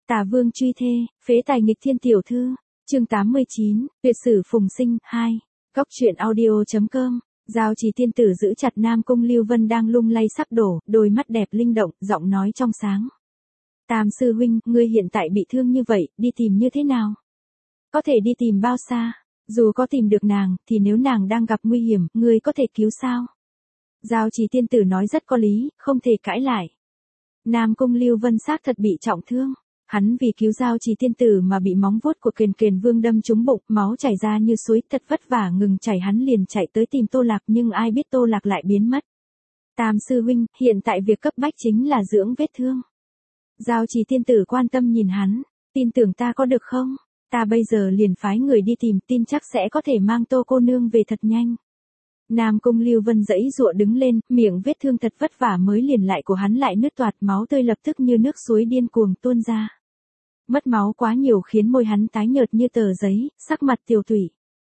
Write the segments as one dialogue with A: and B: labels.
A: Tả Vương truy thê, phế tài nghịch thiên tiểu thư. Chương 89, tuyệt sử phùng sinh 2. Góc truyện audio.com. Giao Trì tiên tử giữ chặt Nam Cung Lưu Vân đang lung lay sắp đổ, đôi mắt đẹp linh động, giọng nói trong sáng. Tam sư huynh, ngươi hiện tại bị thương như vậy, đi tìm như thế nào? Có thể đi tìm bao xa? Dù có tìm được nàng, thì nếu nàng đang gặp nguy hiểm, ngươi có thể cứu sao? Giao Trì tiên tử nói rất có lý, không thể cãi lại. Nam Cung Lưu Vân xác thật bị trọng thương. Hắn vì cứu Giao Trì tiên tử mà bị móng vuốt của Kiền Kiền Vương đâm trúng bụng, máu chảy ra như suối, thật vất vả ngừng chảy, hắn liền chạy tới tìm Tô Lạc, nhưng ai biết Tô Lạc lại biến mất. Tam sư huynh, hiện tại việc cấp bách chính là dưỡng vết thương. Giao Trì tiên tử quan tâm nhìn hắn, tin tưởng ta có được không? Ta bây giờ liền phái người đi tìm, tin chắc sẽ có thể mang Tô cô nương về thật nhanh. Nam Cung Lưu Vân giãy giụa đứng lên, miệng vết thương thật vất vả mới liền lại của hắn lại nứt toạc, máu tươi lập tức như nước suối điên cuồng tuôn ra. Mất máu quá nhiều khiến môi hắn tái nhợt như tờ giấy, sắc mặt tiều tụy.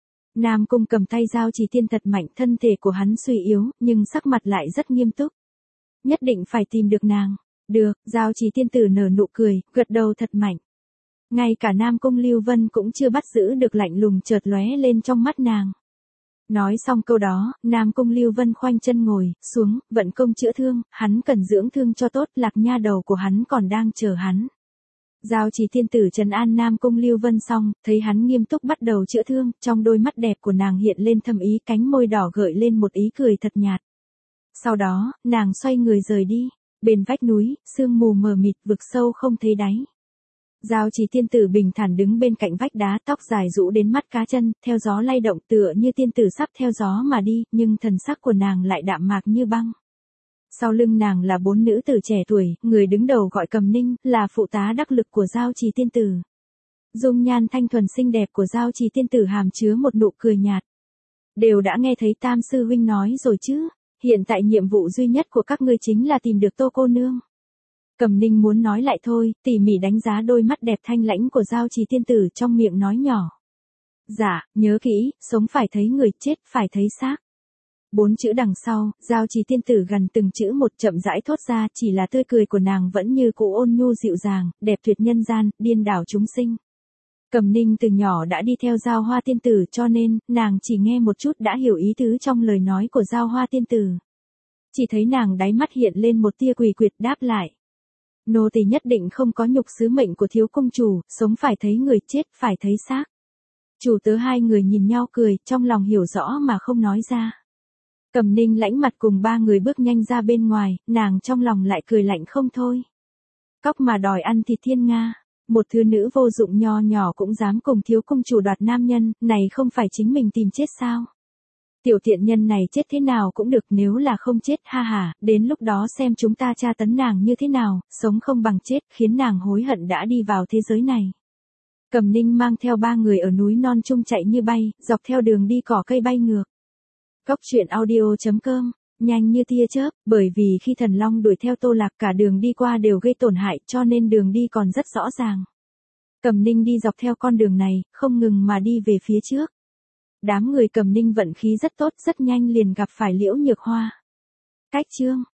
A: Nam Cung cầm tay Giao Trì tiên thật mạnh, thân thể của hắn suy yếu, nhưng sắc mặt lại rất nghiêm túc. Nhất định phải tìm được nàng. Được, Giao Trì tiên tử nở nụ cười, gật đầu thật mạnh. Ngay cả Nam Cung Lưu Vân cũng chưa bắt giữ được lạnh lùng chợt lóe lên trong mắt nàng. Nói xong câu đó, Nam Cung Lưu Vân khoanh chân ngồi xuống, vận công chữa thương, hắn cần dưỡng thương cho tốt, Lạc nha đầu của hắn còn đang chờ hắn. Giao Trì tiên tử trấn an Nam Cung Lưu Vân xong, thấy hắn nghiêm túc bắt đầu chữa thương, trong đôi mắt đẹp của nàng hiện lên thâm ý, cánh môi đỏ gợi lên một ý cười thật nhạt. Sau đó, nàng xoay người rời đi, bên vách núi, sương mù mờ mịt, vực sâu không thấy đáy. Giao Trì tiên tử bình thản đứng bên cạnh vách đá, tóc dài rũ đến mắt cá chân, theo gió lay động tựa như tiên tử sắp theo gió mà đi, nhưng thần sắc của nàng lại đạm mạc như băng. Sau lưng nàng là 4 nữ tử trẻ tuổi, người đứng đầu gọi Cầm Ninh, là phụ tá đắc lực của Giao Trì tiên tử. Dung nhan thanh thuần xinh đẹp của Giao Trì tiên tử hàm chứa một nụ cười nhạt. Đều đã nghe thấy Tam sư huynh nói rồi chứ, hiện tại nhiệm vụ duy nhất của các ngươi chính là tìm được Tô cô nương. Cầm Ninh muốn nói lại thôi, tỉ mỉ đánh giá đôi mắt đẹp thanh lãnh của Giao Trì tiên tử, trong miệng nói nhỏ. Dạ, nhớ kỹ, sống phải thấy người, chết phải thấy xác. 4 chữ đằng sau, Giao Trì tiên tử gần từng chữ một chậm rãi thốt ra, chỉ là tươi cười của nàng vẫn như cũ ôn nhu dịu dàng, đẹp tuyệt nhân gian, điên đảo chúng sinh. Cầm Ninh từ nhỏ đã đi theo Giao Hoa tiên tử, cho nên, nàng chỉ nghe một chút đã hiểu ý tứ trong lời nói của Giao Hoa tiên tử. Chỉ thấy nàng đáy mắt hiện lên một tia quỷ quyệt đáp lại. Nô tỳ nhất định không có nhục sứ mệnh của thiếu công chủ, sống phải thấy người, chết phải thấy xác. Chủ tớ hai người nhìn nhau cười, trong lòng hiểu rõ mà không nói ra. Cầm Ninh lãnh mặt cùng 3 người bước nhanh ra bên ngoài, nàng trong lòng lại cười lạnh không thôi. Cóc mà đòi ăn thịt thiên nga, một thứ nữ vô dụng nho nhỏ cũng dám cùng thiếu công chủ đoạt nam nhân, này không phải chính mình tìm chết sao? Tiểu tiện nhân này chết thế nào cũng được, nếu là không chết, ha ha, đến lúc đó xem chúng ta tra tấn nàng như thế nào, sống không bằng chết, khiến nàng hối hận đã đi vào thế giới này. Cầm Ninh mang theo 3 người ở núi non trung chạy như bay, dọc theo đường đi cỏ cây bay ngược. Góc truyện audio.com, nhanh như tia chớp, bởi vì khi thần long đuổi theo Tô Lạc cả đường đi qua đều gây tổn hại, cho nên đường đi còn rất rõ ràng. Cầm Ninh đi dọc theo con đường này, không ngừng mà đi về phía trước. Đám người Cầm Ninh vận khí rất tốt, rất nhanh liền gặp phải Liễu Nhược Hoa. Cách chương